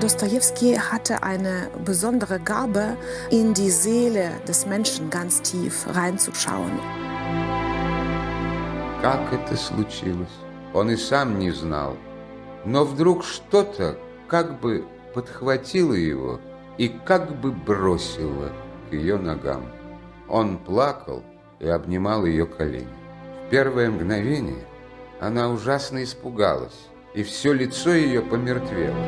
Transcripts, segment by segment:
Dostojewski hatte eine besondere Gabe, in die Seele des Menschen ganz tief reinzuschauen. Как это случилось? Он и сам не знал. Но вдруг что-то как бы подхватило его и как бы бросило к ее ногам. Он плакал и обнимал ее колени. В первое mgновение она ужасно испугалась, и все лицо ее помертвело.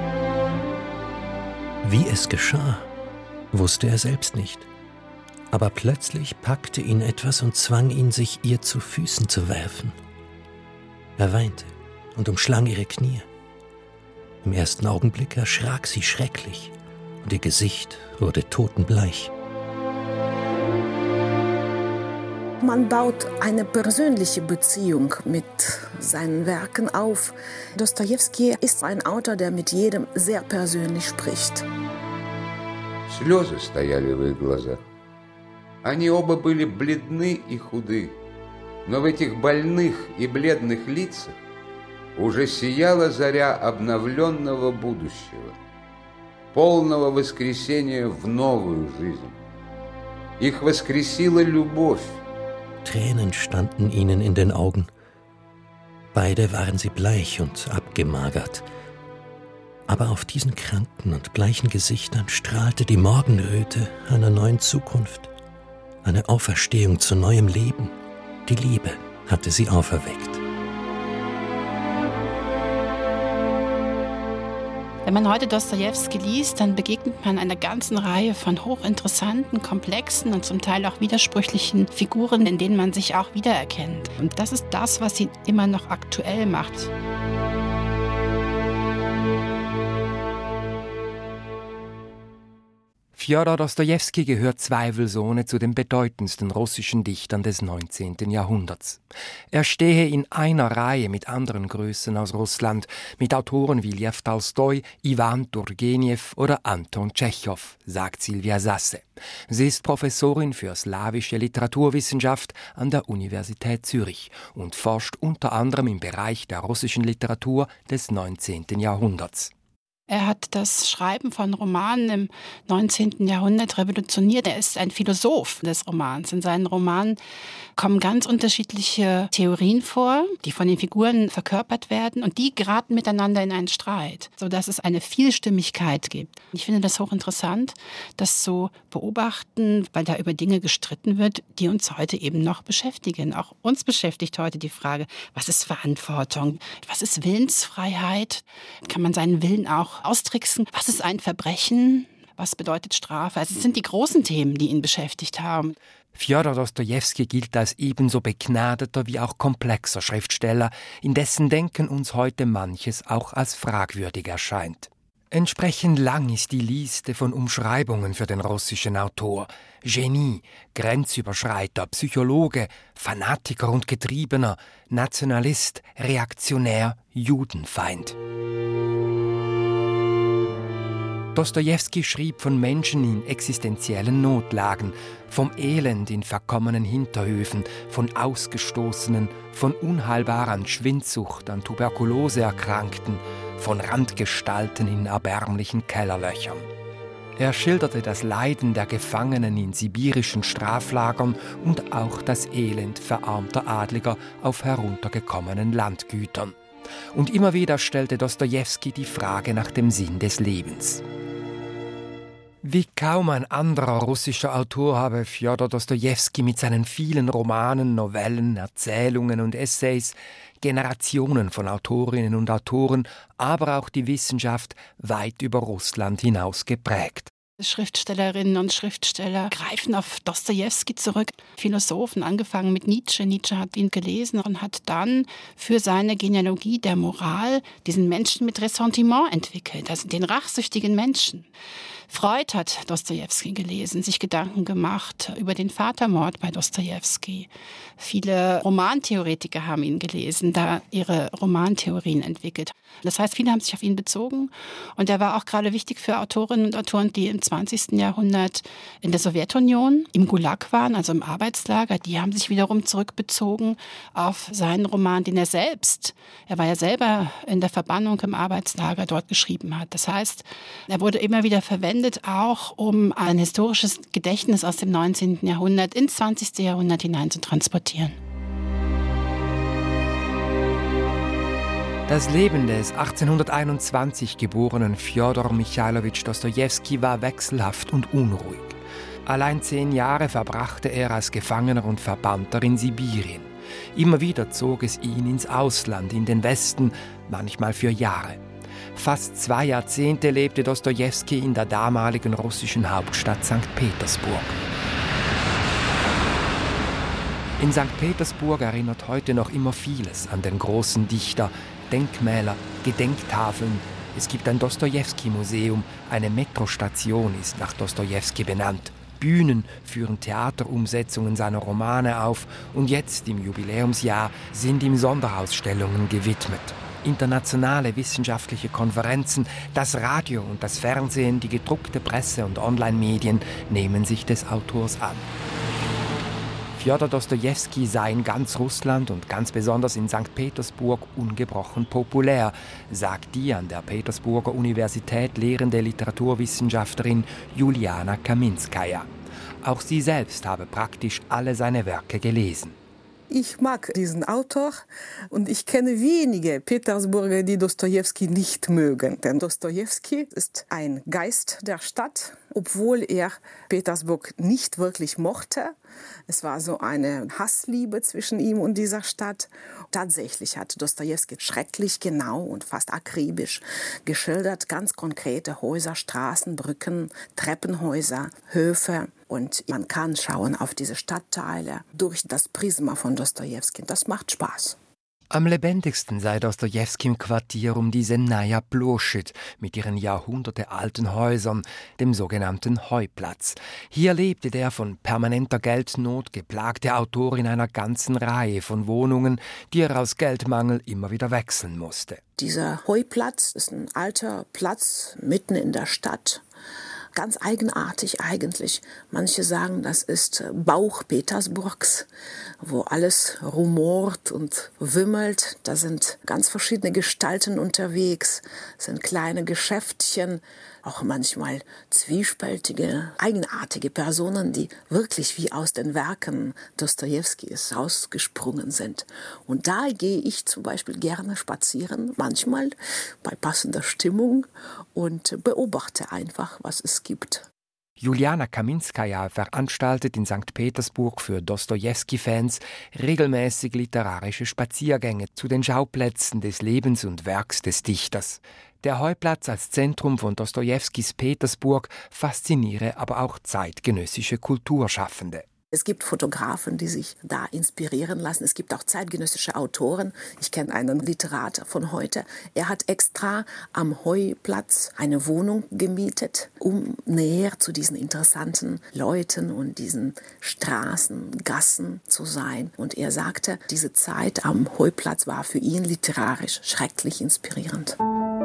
Wie es geschah, wusste er selbst nicht. Aber plötzlich packte ihn etwas und zwang ihn, sich ihr zu Füßen zu werfen. Er weinte und umschlang ihre Knie. Im ersten Augenblick erschrak sie schrecklich und ihr Gesicht wurde totenbleich. Man baut eine persönliche Beziehung mit seinen Werken auf. Dostojewski ist ein Autor, der mit jedem sehr persönlich spricht. Слезы стояли в их глазах. Они оба были бледны и худы, но в этих больных и бледных лицах уже сияла заря обновленного будущего, полного воскресения в новую жизнь. Их воскресила любовь. Tränen standen ihnen in den Augen. Beide waren sie bleich und abgemagert. Aber auf diesen kranken und bleichen Gesichtern strahlte die Morgenröte einer neuen Zukunft, eine Auferstehung zu neuem Leben. Die Liebe hatte sie auferweckt. Wenn man heute Dostojewski liest, dann begegnet man einer ganzen Reihe von hochinteressanten, komplexen und zum Teil auch widersprüchlichen Figuren, in denen man sich auch wiedererkennt. Und das ist das, was ihn immer noch aktuell macht. Fjodor Dostojewski gehört zweifelsohne zu den bedeutendsten russischen Dichtern des 19. Jahrhunderts. Er stehe in einer Reihe mit anderen Größen aus Russland, mit Autoren wie Lew Tolstoi, Iwan Turgenev oder Anton Tschechow, sagt Silvia Sasse. Sie ist Professorin für slawische Literaturwissenschaft an der Universität Zürich und forscht unter anderem im Bereich der russischen Literatur des 19. Jahrhunderts. Er hat das Schreiben von Romanen im 19. Jahrhundert revolutioniert. Er ist ein Philosoph des Romans. In seinen Romanen kommen ganz unterschiedliche Theorien vor, die von den Figuren verkörpert werden und die geraten miteinander in einen Streit, sodass es eine Vielstimmigkeit gibt. Ich finde das hochinteressant, das zu beobachten, weil da über Dinge gestritten wird, die uns heute eben noch beschäftigen. Auch uns beschäftigt heute die Frage, was ist Verantwortung? Was ist Willensfreiheit? Kann man seinen Willen auch austricksen? Was ist ein Verbrechen? Was bedeutet Strafe? Also es sind die großen Themen, die ihn beschäftigt haben. Fjodor Dostojewski gilt als ebenso begnadeter wie auch komplexer Schriftsteller, in dessen Denken uns heute manches auch als fragwürdig erscheint. Entsprechend lang ist die Liste von Umschreibungen für den russischen Autor. Genie, Grenzüberschreiter, Psychologe, Fanatiker und Getriebener, Nationalist, Reaktionär, Judenfeind. Dostojewski schrieb von Menschen in existenziellen Notlagen, vom Elend in verkommenen Hinterhöfen, von Ausgestoßenen, von unheilbar an Schwindsucht, an Tuberkulose Erkrankten, von Randgestalten in erbärmlichen Kellerlöchern. Er schilderte das Leiden der Gefangenen in sibirischen Straflagern und auch das Elend verarmter Adliger auf heruntergekommenen Landgütern. Und immer wieder stellte Dostojewski die Frage nach dem Sinn des Lebens. Wie kaum ein anderer russischer Autor habe Fjodor Dostojewski mit seinen vielen Romanen, Novellen, Erzählungen und Essays Generationen von Autorinnen und Autoren, aber auch die Wissenschaft weit über Russland hinaus geprägt. Schriftstellerinnen und Schriftsteller greifen auf Dostojewski zurück. Philosophen, angefangen mit Nietzsche. Nietzsche hat ihn gelesen und hat dann für seine Genealogie der Moral diesen Menschen mit Ressentiment entwickelt, also den rachsüchtigen Menschen. Freud hat Dostojewski gelesen, sich Gedanken gemacht über den Vatermord bei Dostojewski. Viele Romantheoretiker haben ihn gelesen, da ihre Romantheorien entwickelt. Das heißt, viele haben sich auf ihn bezogen. Und er war auch gerade wichtig für Autorinnen und Autoren, die im 20. Jahrhundert in der Sowjetunion im Gulag waren, also im Arbeitslager. Die haben sich wiederum zurückbezogen auf seinen Roman, den er war ja selber in der Verbannung im Arbeitslager dort geschrieben hat. Das heißt, er wurde immer wieder verwendet, auch um ein historisches Gedächtnis aus dem 19. Jahrhundert ins 20. Jahrhundert hinein zu transportieren. Das Leben des 1821 geborenen Fjodor Michailowitsch Dostojewski war wechselhaft und unruhig. Allein 10 Jahre verbrachte er als Gefangener und Verbannter in Sibirien. Immer wieder zog es ihn ins Ausland, in den Westen, manchmal für Jahre. Fast 2 Jahrzehnte lebte Dostojewski in der damaligen russischen Hauptstadt St. Petersburg. In St. Petersburg erinnert heute noch immer vieles an den großen Dichter. Denkmäler, Gedenktafeln. Es gibt ein Dostojewski-Museum, eine Metrostation ist nach Dostojewski benannt. Bühnen führen Theaterumsetzungen seiner Romane auf und jetzt im Jubiläumsjahr sind ihm Sonderausstellungen gewidmet. Internationale wissenschaftliche Konferenzen, das Radio und das Fernsehen, die gedruckte Presse und Online-Medien nehmen sich des Autors an. Fjodor Dostojewski sei in ganz Russland und ganz besonders in St. Petersburg ungebrochen populär, sagt die an der Petersburger Universität lehrende Literaturwissenschaftlerin Juliana Kaminskaja. Auch sie selbst habe praktisch alle seine Werke gelesen. Ich mag diesen Autor und ich kenne wenige Petersburger, die Dostojewski nicht mögen. Denn Dostojewski ist ein Geist der Stadt, obwohl er Petersburg nicht wirklich mochte. Es war so eine Hassliebe zwischen ihm und dieser Stadt. Tatsächlich hat Dostojewski schrecklich genau und fast akribisch geschildert, ganz konkrete Häuser, Straßen, Brücken, Treppenhäuser, Höfe. Und man kann schauen auf diese Stadtteile durch das Prisma von Dostojewski. Das macht Spaß. Am lebendigsten sei Dostojewski im Quartier um die Senaya Ploschid mit ihren jahrhundertealten Häusern, dem sogenannten Heuplatz. Hier lebte der von permanenter Geldnot geplagte Autor in einer ganzen Reihe von Wohnungen, die er aus Geldmangel immer wieder wechseln musste. Dieser Heuplatz ist ein alter Platz mitten in der Stadt. Ganz eigenartig eigentlich. Manche sagen, das ist Bauch Petersburgs, wo alles rumort und wimmelt. Da sind ganz verschiedene Gestalten unterwegs, sind kleine Geschäftchen, auch manchmal zwiespältige, eigenartige Personen, die wirklich wie aus den Werken Dostojewskis rausgesprungen sind. Und da gehe ich zum Beispiel gerne spazieren, manchmal bei passender Stimmung und beobachte einfach, was es gibt. Juliana Kaminskaja veranstaltet in St. Petersburg für Dostojewski-Fans regelmäßig literarische Spaziergänge zu den Schauplätzen des Lebens und Werks des Dichters. Der Heuplatz als Zentrum von Dostojewskis Petersburg fasziniere aber auch zeitgenössische Kulturschaffende. Es gibt Fotografen, die sich da inspirieren lassen. Es gibt auch zeitgenössische Autoren. Ich kenne einen Literat von heute. Er hat extra am Heuplatz eine Wohnung gemietet, um näher zu diesen interessanten Leuten und diesen Straßen, Gassen zu sein. Und er sagte, diese Zeit am Heuplatz war für ihn literarisch schrecklich inspirierend.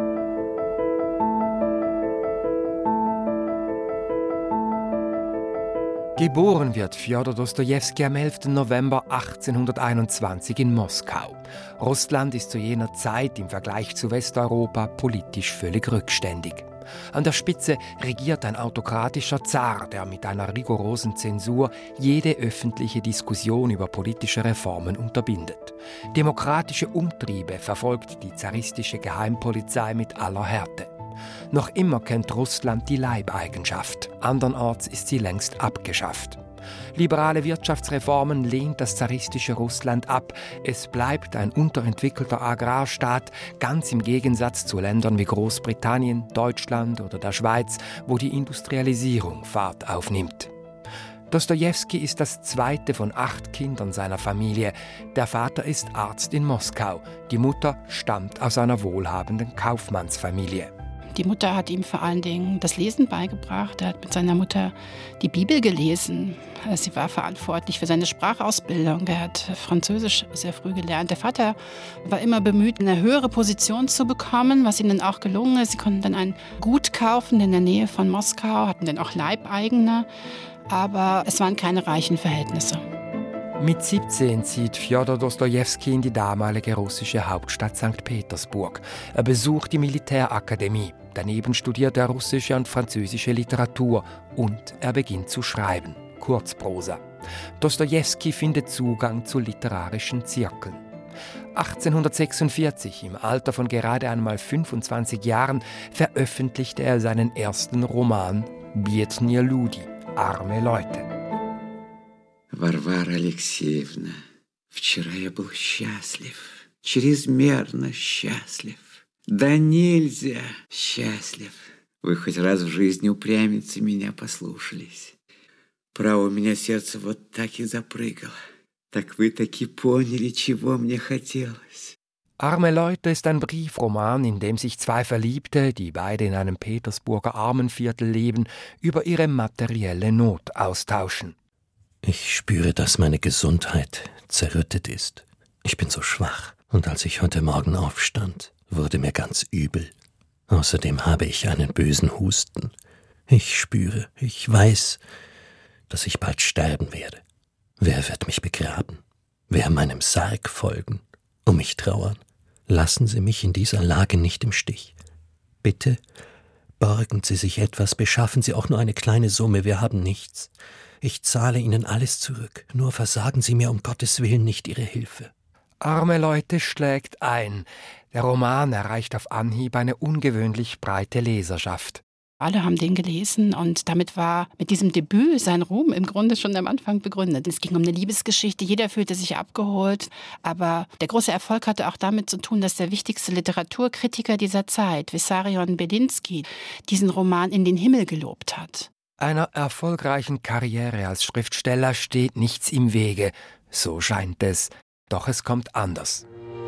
Geboren wird Fjodor Dostojewski am 11. November 1821 in Moskau. Russland ist zu jener Zeit im Vergleich zu Westeuropa politisch völlig rückständig. An der Spitze regiert ein autokratischer Zar, der mit einer rigorosen Zensur jede öffentliche Diskussion über politische Reformen unterbindet. Demokratische Umtriebe verfolgt die zaristische Geheimpolizei mit aller Härte. Noch immer kennt Russland die Leibeigenschaft, andernorts ist sie längst abgeschafft. Liberale Wirtschaftsreformen lehnt das zaristische Russland ab. Es bleibt ein unterentwickelter Agrarstaat, ganz im Gegensatz zu Ländern wie Großbritannien, Deutschland oder der Schweiz, wo die Industrialisierung Fahrt aufnimmt. Dostojewski ist das zweite von 8 Kindern seiner Familie. Der Vater ist Arzt in Moskau. Die Mutter stammt aus einer wohlhabenden Kaufmannsfamilie. Die Mutter hat ihm vor allen Dingen das Lesen beigebracht. Er hat mit seiner Mutter die Bibel gelesen. Sie war verantwortlich für seine Sprachausbildung. Er hat Französisch sehr früh gelernt. Der Vater war immer bemüht, eine höhere Position zu bekommen, was ihm dann auch gelungen ist. Sie konnten dann ein Gut kaufen in der Nähe von Moskau, hatten dann auch Leibeigene. Aber es waren keine reichen Verhältnisse. Mit 17 zieht Fjodor Dostojewski in die damalige russische Hauptstadt St. Petersburg. Er besucht die Militärakademie. Daneben studiert er russische und französische Literatur und er beginnt zu schreiben, Kurzprosa. Dostojewski findet Zugang zu literarischen Zirkeln. 1846, im Alter von gerade einmal 25 Jahren, veröffentlichte er seinen ersten Roman Biednie Ludi, arme Leute. Варвара Алексеевна, вчера я был счастлив, чрезмерно счастлив. Да нельзя счастлив. Вы хоть раз в жизни упрямиться меня послушались. Право, у меня сердце вот так и запрыгало. Так вы таки поняли, чего мне хотелось. Arme Leute ist ein Briefroman, in dem sich zwei Verliebte, die beide in einem Petersburger Armenviertel leben, über ihre materielle Not austauschen. Ich spüre, dass meine Gesundheit zerrüttet ist. Ich bin so schwach. Und als ich heute Morgen aufstand, wurde mir ganz übel. Außerdem habe ich einen bösen Husten. Ich spüre, ich weiß, dass ich bald sterben werde. Wer wird mich begraben? Wer meinem Sarg folgen? Um mich trauern? Lassen Sie mich in dieser Lage nicht im Stich. Bitte, borgen Sie sich etwas, beschaffen Sie auch nur eine kleine Summe, wir haben nichts. Ich zahle Ihnen alles zurück, nur versagen Sie mir um Gottes Willen nicht Ihre Hilfe. Arme Leute schlägt ein. Der Roman erreicht auf Anhieb eine ungewöhnlich breite Leserschaft. Alle haben den gelesen und damit war mit diesem Debüt sein Ruhm im Grunde schon am Anfang begründet. Es ging um eine Liebesgeschichte, jeder fühlte sich abgeholt, aber der große Erfolg hatte auch damit zu tun, dass der wichtigste Literaturkritiker dieser Zeit, Wissarion Belinsky, diesen Roman in den Himmel gelobt hat. Einer erfolgreichen Karriere als Schriftsteller steht nichts im Wege, so scheint es. Doch es kommt anders.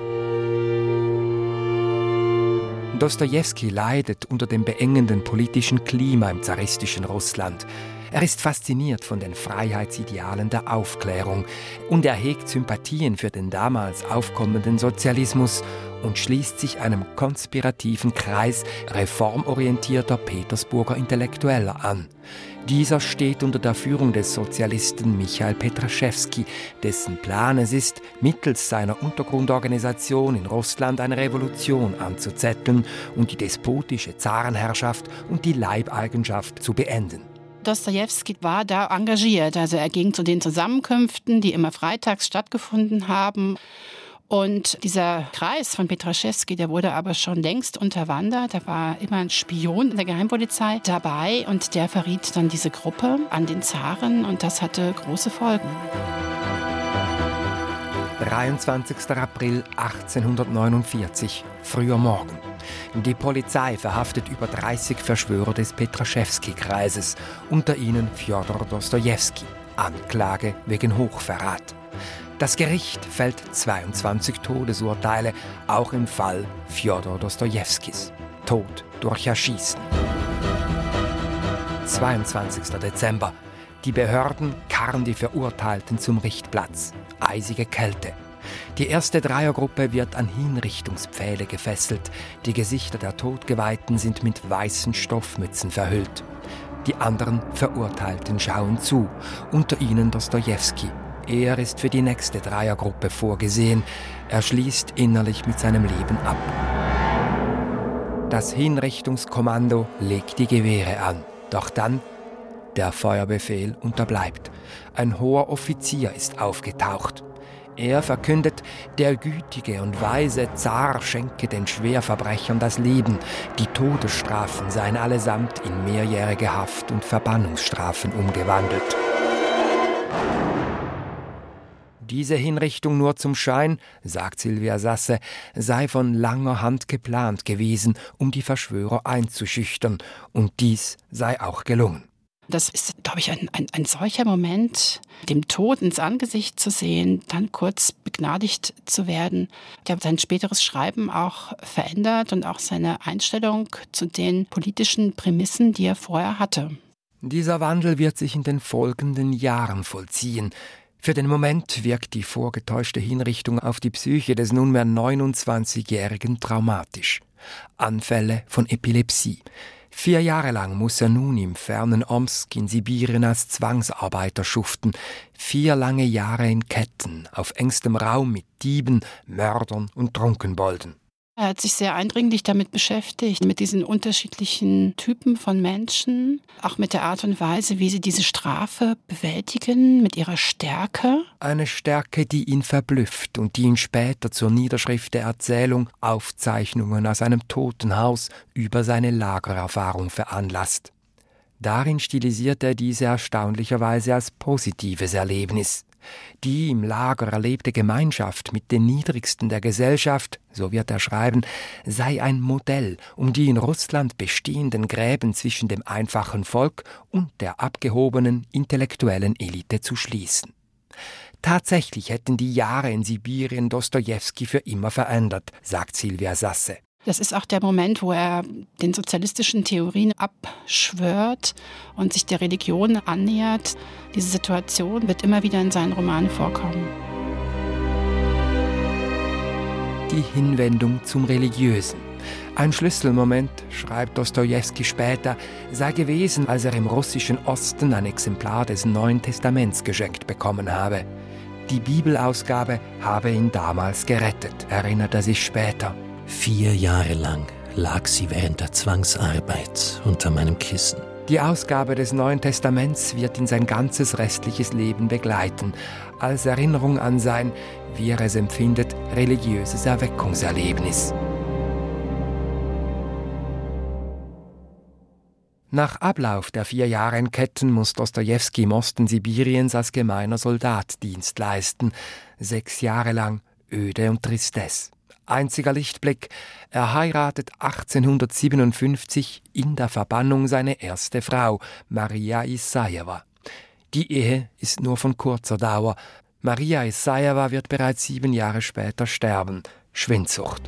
Dostojewski leidet unter dem beengenden politischen Klima im zaristischen Russland. Er ist fasziniert von den Freiheitsidealen der Aufklärung und er hegt Sympathien für den damals aufkommenden Sozialismus und schließt sich einem konspirativen Kreis reformorientierter Petersburger Intellektueller an. Dieser steht unter der Führung des Sozialisten Michail Petraschewski, dessen Plan es ist, mittels seiner Untergrundorganisation in Russland eine Revolution anzuzetteln und die despotische Zarenherrschaft und die Leibeigenschaft zu beenden. Dostojewski war da engagiert, also er ging zu den Zusammenkünften, die immer freitags stattgefunden haben. Und dieser Kreis von Petraschewski, der wurde aber schon längst unterwandert. Da war immer ein Spion in der Geheimpolizei dabei und der verriet dann diese Gruppe an den Zaren und das hatte große Folgen. 23. April 1849, früher Morgen. Die Polizei verhaftet über 30 Verschwörer des Petraschewski-Kreises, unter ihnen Fjodor Dostojewski. Anklage wegen Hochverrat. Das Gericht fällt 22 Todesurteile, auch im Fall Fjodor Dostojewskis. Tod durch Erschießen. 22. Dezember. Die Behörden karren die Verurteilten zum Richtplatz. Eisige Kälte. Die erste Dreiergruppe wird an Hinrichtungspfähle gefesselt. Die Gesichter der Todgeweihten sind mit weißen Stoffmützen verhüllt. Die anderen Verurteilten schauen zu, unter ihnen Dostojewski. Er ist für die nächste Dreiergruppe vorgesehen. Er schließt innerlich mit seinem Leben ab. Das Hinrichtungskommando legt die Gewehre an. Doch dann, der Feuerbefehl unterbleibt. Ein hoher Offizier ist aufgetaucht. Er verkündet, der gütige und weise Zar schenke den Schwerverbrechern das Leben. Die Todesstrafen seien allesamt in mehrjährige Haft- und Verbannungsstrafen umgewandelt. Diese Hinrichtung nur zum Schein, sagt Silvia Sasse, sei von langer Hand geplant gewesen, um die Verschwörer einzuschüchtern. Und dies sei auch gelungen. Das ist, glaube ich, ein solcher Moment, dem Tod ins Angesicht zu sehen, dann kurz begnadigt zu werden. Der hat sein späteres Schreiben auch verändert und auch seine Einstellung zu den politischen Prämissen, die er vorher hatte. Dieser Wandel wird sich in den folgenden Jahren vollziehen. Für den Moment wirkt die vorgetäuschte Hinrichtung auf die Psyche des nunmehr 29-Jährigen traumatisch. Anfälle von Epilepsie. 4 Jahre lang muss er nun im fernen Omsk in Sibirien als Zwangsarbeiter schuften. 4 lange Jahre in Ketten, auf engstem Raum mit Dieben, Mördern und Trunkenbolden. Er hat sich sehr eindringlich damit beschäftigt, mit diesen unterschiedlichen Typen von Menschen, auch mit der Art und Weise, wie sie diese Strafe bewältigen, mit ihrer Stärke. Eine Stärke, die ihn verblüfft und die ihn später zur Niederschrift der Erzählung Aufzeichnungen aus einem Totenhaus über seine Lagererfahrung veranlasst. Darin stilisiert er diese erstaunlicherweise als positives Erlebnis. Die im Lager erlebte Gemeinschaft mit den Niedrigsten der Gesellschaft, so wird er schreiben, sei ein Modell, um die in Russland bestehenden Gräben zwischen dem einfachen Volk und der abgehobenen intellektuellen Elite zu schließen. Tatsächlich hätten die Jahre in Sibirien Dostojewski für immer verändert, sagt Silvia Sasse. Das ist auch der Moment, wo er den sozialistischen Theorien abschwört und sich der Religion annähert. Diese Situation wird immer wieder in seinen Romanen vorkommen. Die Hinwendung zum Religiösen. Ein Schlüsselmoment, schreibt Dostojewski später, sei gewesen, als er im russischen Osten ein Exemplar des Neuen Testaments geschenkt bekommen habe. Die Bibelausgabe habe ihn damals gerettet, erinnert er sich später. 4 Jahre lang lag sie während der Zwangsarbeit unter meinem Kissen. Die Ausgabe des Neuen Testaments wird ihn sein ganzes restliches Leben begleiten, als Erinnerung an sein, wie er es empfindet, religiöses Erweckungserlebnis. Nach Ablauf der 4 Jahre in Ketten muss Dostojewski im Osten Sibiriens als gemeiner Soldat Dienst leisten. 6 Jahre lang Öde und Tristesse. Einziger Lichtblick, er heiratet 1857 in der Verbannung seine erste Frau, Maria Isajewa. Die Ehe ist nur von kurzer Dauer. Maria Isajewa wird bereits 7 Jahre später sterben. Schwindsucht.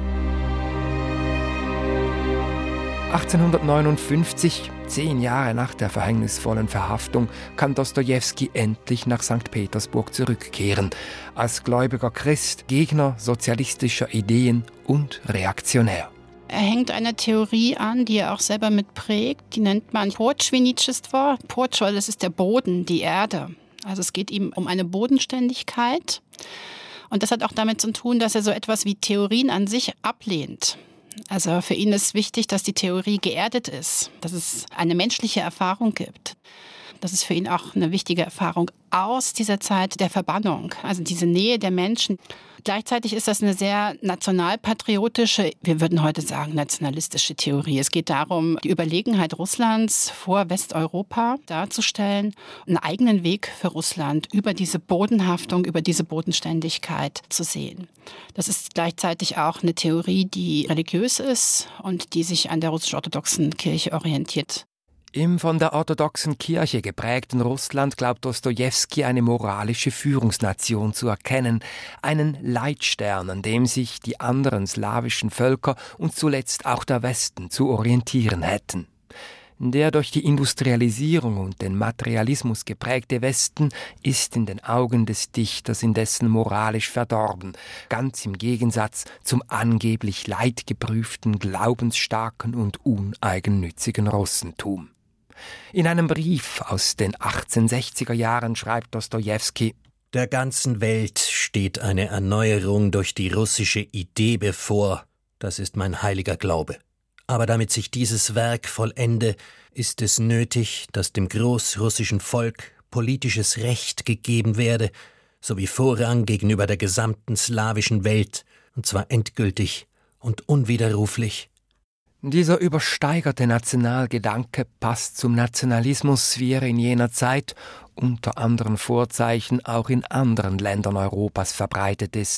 1859, 10 Jahre nach der verhängnisvollen Verhaftung, kann Dostojewski endlich nach St. Petersburg zurückkehren. Als gläubiger Christ, Gegner sozialistischer Ideen und Reaktionär. Er hängt einer Theorie an, die er auch selber mitprägt. Die nennt man Portschwinitschestvo. Portschwa, das ist der Boden, die Erde. Also es geht ihm um eine Bodenständigkeit. Und das hat auch damit zu tun, dass er so etwas wie Theorien an sich ablehnt. Also für ihn ist wichtig, dass die Theorie geerdet ist, dass es eine menschliche Erfahrung gibt. Das ist für ihn auch eine wichtige Erfahrung aus dieser Zeit der Verbannung, also diese Nähe der Menschen. Gleichzeitig ist das eine sehr nationalpatriotische, wir würden heute sagen nationalistische Theorie. Es geht darum, die Überlegenheit Russlands vor Westeuropa darzustellen, einen eigenen Weg für Russland über diese Bodenhaftung, über diese Bodenständigkeit zu sehen. Das ist gleichzeitig auch eine Theorie, die religiös ist und die sich an der russisch-orthodoxen Kirche orientiert. Im von der orthodoxen Kirche geprägten Russland glaubt Dostojewski eine moralische Führungsnation zu erkennen, einen Leitstern, an dem sich die anderen slawischen Völker und zuletzt auch der Westen zu orientieren hätten. Der durch die Industrialisierung und den Materialismus geprägte Westen ist in den Augen des Dichters indessen moralisch verdorben, ganz im Gegensatz zum angeblich leidgeprüften, glaubensstarken und uneigennützigen Russentum. In einem Brief aus den 1860er Jahren schreibt Dostojewski: Der ganzen Welt steht eine Erneuerung durch die russische Idee bevor. Das ist mein heiliger Glaube. Aber damit sich dieses Werk vollende, ist es nötig, dass dem großrussischen Volk politisches Recht gegeben werde, sowie Vorrang gegenüber der gesamten slawischen Welt, und zwar endgültig und unwiderruflich. Dieser übersteigerte Nationalgedanke passt zum Nationalismus, wie er in jener Zeit unter anderen Vorzeichen auch in anderen Ländern Europas verbreitet ist.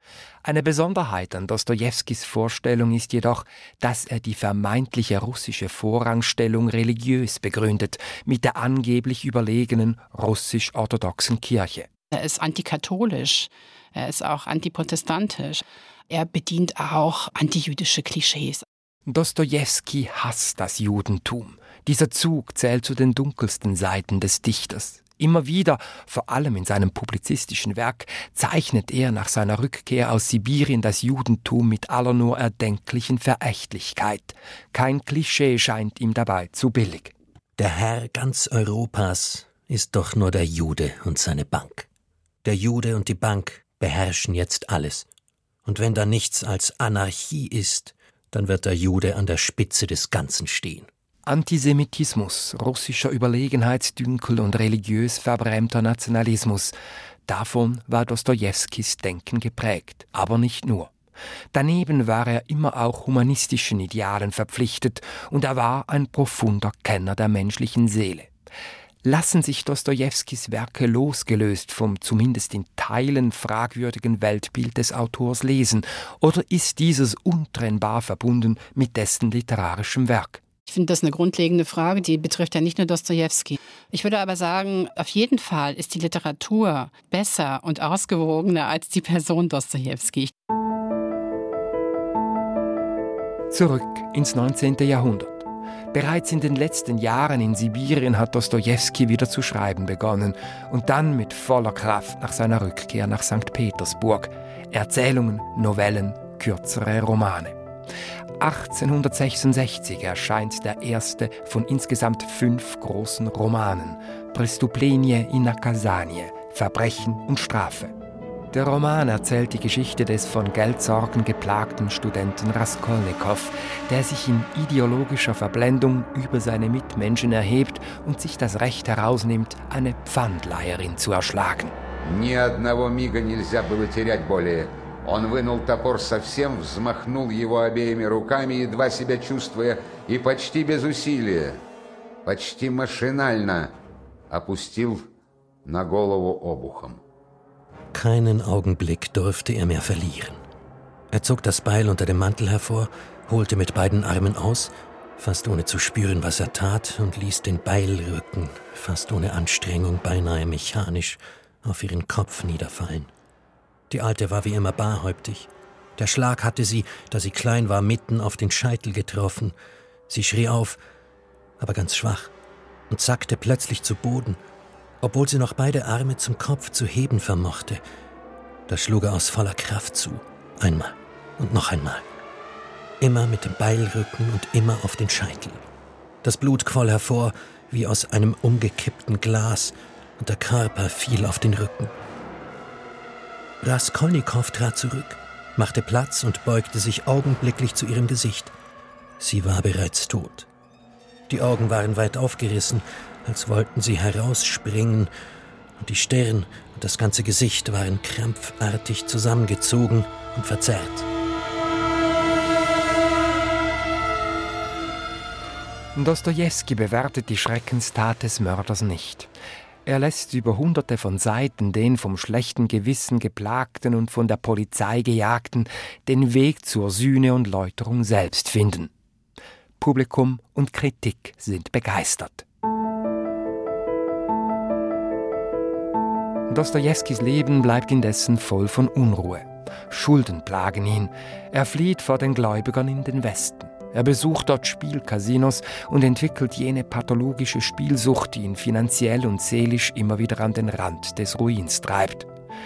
Eine Besonderheit an Dostojewskis Vorstellung ist jedoch, dass er die vermeintliche russische Vorrangstellung religiös begründet, mit der angeblich überlegenen russisch-orthodoxen Kirche. Er ist antikatholisch, er ist auch antiprotestantisch. Er bedient auch antijüdische Klischees. Dostojewski hasst das Judentum. Dieser Zug zählt zu den dunkelsten Seiten des Dichters. Immer wieder, vor allem in seinem publizistischen Werk, zeichnet er nach seiner Rückkehr aus Sibirien das Judentum mit aller nur erdenklichen Verächtlichkeit. Kein Klischee scheint ihm dabei zu billig. Der Herr ganz Europas ist doch nur der Jude und seine Bank. Der Jude und die Bank beherrschen jetzt alles. Und wenn da nichts als Anarchie ist, dann wird der Jude an der Spitze des Ganzen stehen. Antisemitismus, russischer Überlegenheitsdünkel und religiös verbrämter Nationalismus. Davon war Dostojewskis Denken geprägt, aber nicht nur. Daneben war er immer auch humanistischen Idealen verpflichtet und er war ein profunder Kenner der menschlichen Seele. Lassen sich Dostojewskis Werke losgelöst vom zumindest in Teilen fragwürdigen Weltbild des Autors lesen, oder ist dieses untrennbar verbunden mit dessen literarischem Werk? Ich finde das eine grundlegende Frage, die betrifft ja nicht nur Dostojewski. Ich würde aber sagen, auf jeden Fall ist die Literatur besser und ausgewogener als die Person Dostojewski. Zurück ins 19. Jahrhundert. Bereits in den letzten Jahren in Sibirien hat Dostojewski wieder zu schreiben begonnen und dann mit voller Kraft nach seiner Rückkehr nach St. Petersburg. Erzählungen, Novellen, kürzere Romane. 1866 erscheint der erste von insgesamt 5 großen Romanen, Prestuplenie i Nakazanie, Verbrechen und Strafe. Der Roman erzählt die Geschichte des von Geldsorgen geplagten Studenten Raskolnikow, der sich in ideologischer Verblendung über seine Mitmenschen erhebt und sich das Recht herausnimmt, eine Pfandleiherin zu erschlagen. Ни одного мига нельзя было терять более. Он вынул топор совсем, взмахнул его обеими руками, едва себя чувствуя, и почти без усилия, почти машинально опустил на голову обухом. Keinen Augenblick durfte er mehr verlieren. Er zog das Beil unter dem Mantel hervor, holte mit beiden Armen aus, fast ohne zu spüren, was er tat, und ließ den Beilrücken, fast ohne Anstrengung, beinahe mechanisch, auf ihren Kopf niederfallen. Die Alte war wie immer barhäuptig. Der Schlag hatte sie, da sie klein war, mitten auf den Scheitel getroffen. Sie schrie auf, aber ganz schwach, und sackte plötzlich zu Boden, obwohl sie noch beide Arme zum Kopf zu heben vermochte. Da schlug er aus voller Kraft zu, einmal und noch einmal. Immer mit dem Beilrücken und immer auf den Scheitel. Das Blut quoll hervor, wie aus einem umgekippten Glas, und der Körper fiel auf den Rücken. Raskolnikow trat zurück, machte Platz und beugte sich augenblicklich zu ihrem Gesicht. Sie war bereits tot. Die Augen waren weit aufgerissen, als wollten sie herausspringen, und die Stirn und das ganze Gesicht waren krampfartig zusammengezogen und verzerrt. Dostojewski bewertet die Schreckenstat des Mörders nicht. Er lässt über Hunderte von Seiten den vom schlechten Gewissen geplagten und von der Polizei gejagten den Weg zur Sühne und Läuterung selbst finden. Publikum und Kritik sind begeistert. Dostojewskis Leben bleibt indessen voll von Unruhe. Schulden plagen ihn. Er flieht vor den Gläubigern in den Westen. Er besucht dort Spielcasinos und entwickelt jene pathologische Spielsucht, die ihn finanziell und seelisch immer wieder an den Rand des Ruins treibt.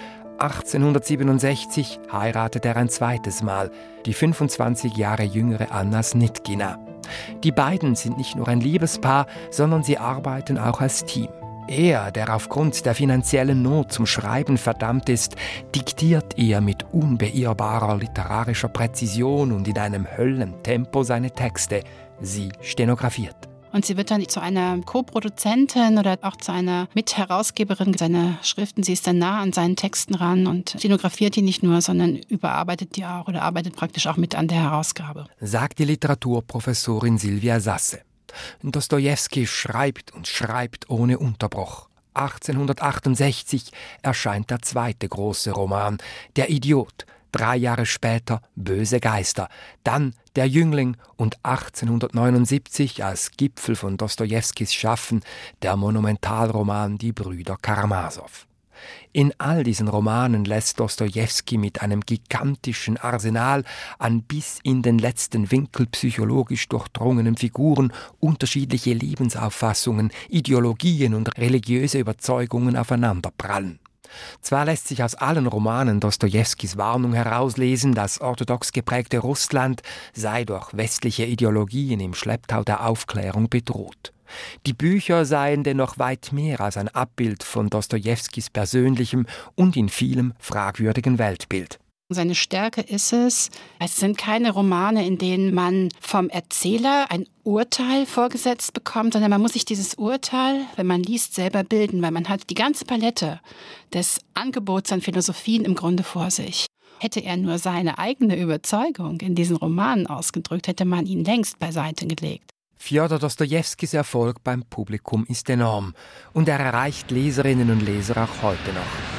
1867 heiratet er ein zweites Mal, die 25 Jahre jüngere Anna Snitkina. Die beiden sind nicht nur ein Liebespaar, sondern sie arbeiten auch als Team. Er, der aufgrund der finanziellen Not zum Schreiben verdammt ist, diktiert ihr mit unbeirrbarer literarischer Präzision und in einem Höllentempo seine Texte. Sie stenografiert. Und sie wird dann zu einer Co-Produzentin oder auch zu einer Mitherausgeberin seiner Schriften. Sie ist dann nah an seinen Texten ran und stenografiert die nicht nur, sondern überarbeitet die auch oder arbeitet praktisch auch mit an der Herausgabe. Sagt die Literaturprofessorin Silvia Sasse. Dostojewski schreibt und schreibt ohne Unterbruch. 1868 erscheint der zweite große Roman, Der Idiot, 3 Jahre später Böse Geister, dann Der Jüngling und 1879 als Gipfel von Dostojewskis Schaffen der Monumentalroman Die Brüder Karamasow. In all diesen Romanen lässt Dostojewski mit einem gigantischen Arsenal an bis in den letzten Winkel psychologisch durchdrungenen Figuren unterschiedliche Lebensauffassungen, Ideologien und religiöse Überzeugungen aufeinanderprallen. Zwar lässt sich aus allen Romanen Dostojewskis Warnung herauslesen, das orthodox geprägte Russland sei durch westliche Ideologien im Schlepptau der Aufklärung bedroht. Die Bücher seien dennoch weit mehr als ein Abbild von Dostojewskis persönlichem und in vielem fragwürdigen Weltbild. Seine Stärke ist es sind keine Romane, in denen man vom Erzähler ein Urteil vorgesetzt bekommt, sondern man muss sich dieses Urteil, wenn man liest, selber bilden, weil man hat die ganze Palette des Angebots an Philosophien im Grunde vor sich. Hätte er nur seine eigene Überzeugung in diesen Romanen ausgedrückt, hätte man ihn längst beiseite gelegt. Fjodor Dostojewskis Erfolg beim Publikum ist enorm und er erreicht Leserinnen und Leser auch heute noch.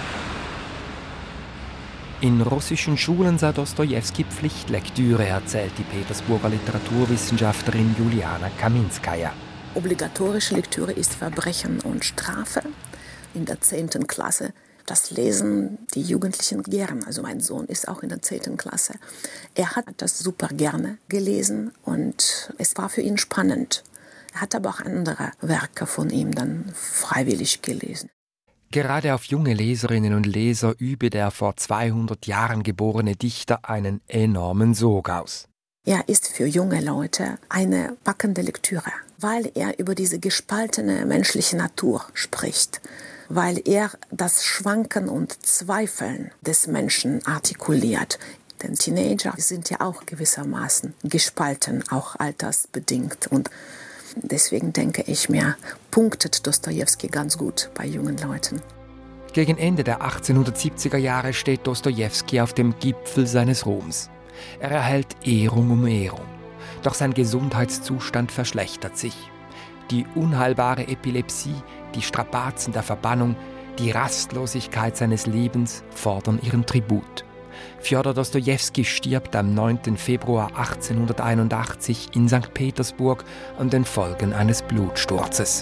In russischen Schulen sei Dostojewski Pflichtlektüre, erzählt die Petersburger Literaturwissenschaftlerin Juliana Kaminskaja. Obligatorische Lektüre ist Verbrechen und Strafe. In der 10. Klasse. Das lesen die Jugendlichen gern. Also mein Sohn ist auch in der 10. Klasse. Er hat das super gerne gelesen und es war für ihn spannend. Er hat aber auch andere Werke von ihm dann freiwillig gelesen. Gerade auf junge Leserinnen und Leser übe der vor 200 Jahren geborene Dichter einen enormen Sog aus. Er ist für junge Leute eine packende Lektüre, weil er über diese gespaltene menschliche Natur spricht, weil er das Schwanken und Zweifeln des Menschen artikuliert. Denn Teenager sind ja auch gewissermaßen gespalten, auch altersbedingt. Und deswegen denke ich mir, punktet Dostojewski ganz gut bei jungen Leuten. Gegen Ende der 1870er Jahre steht Dostojewski auf dem Gipfel seines Ruhms. Er erhält Ehrung um Ehrung. Doch sein Gesundheitszustand verschlechtert sich. Die unheilbare Epilepsie, die Strapazen der Verbannung, die Rastlosigkeit seines Lebens fordern ihren Tribut. Fjodor Dostojewski stirbt am 9. Februar 1881 in St. Petersburg an den Folgen eines Blutsturzes.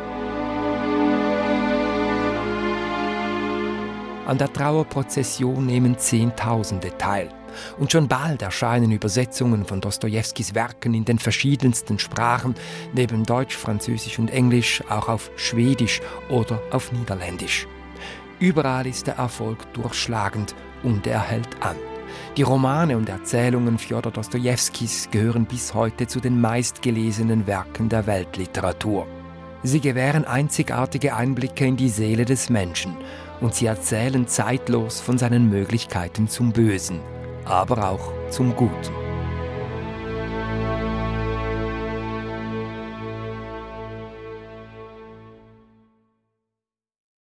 An der Trauerprozession nehmen Zehntausende teil. Und schon bald erscheinen Übersetzungen von Dostojewskis Werken in den verschiedensten Sprachen, neben Deutsch, Französisch und Englisch auch auf Schwedisch oder auf Niederländisch. Überall ist der Erfolg durchschlagend und er hält an. Die Romane und Erzählungen Fjodor Dostojewskis gehören bis heute zu den meistgelesenen Werken der Weltliteratur. Sie gewähren einzigartige Einblicke in die Seele des Menschen und sie erzählen zeitlos von seinen Möglichkeiten zum Bösen, aber auch zum Guten.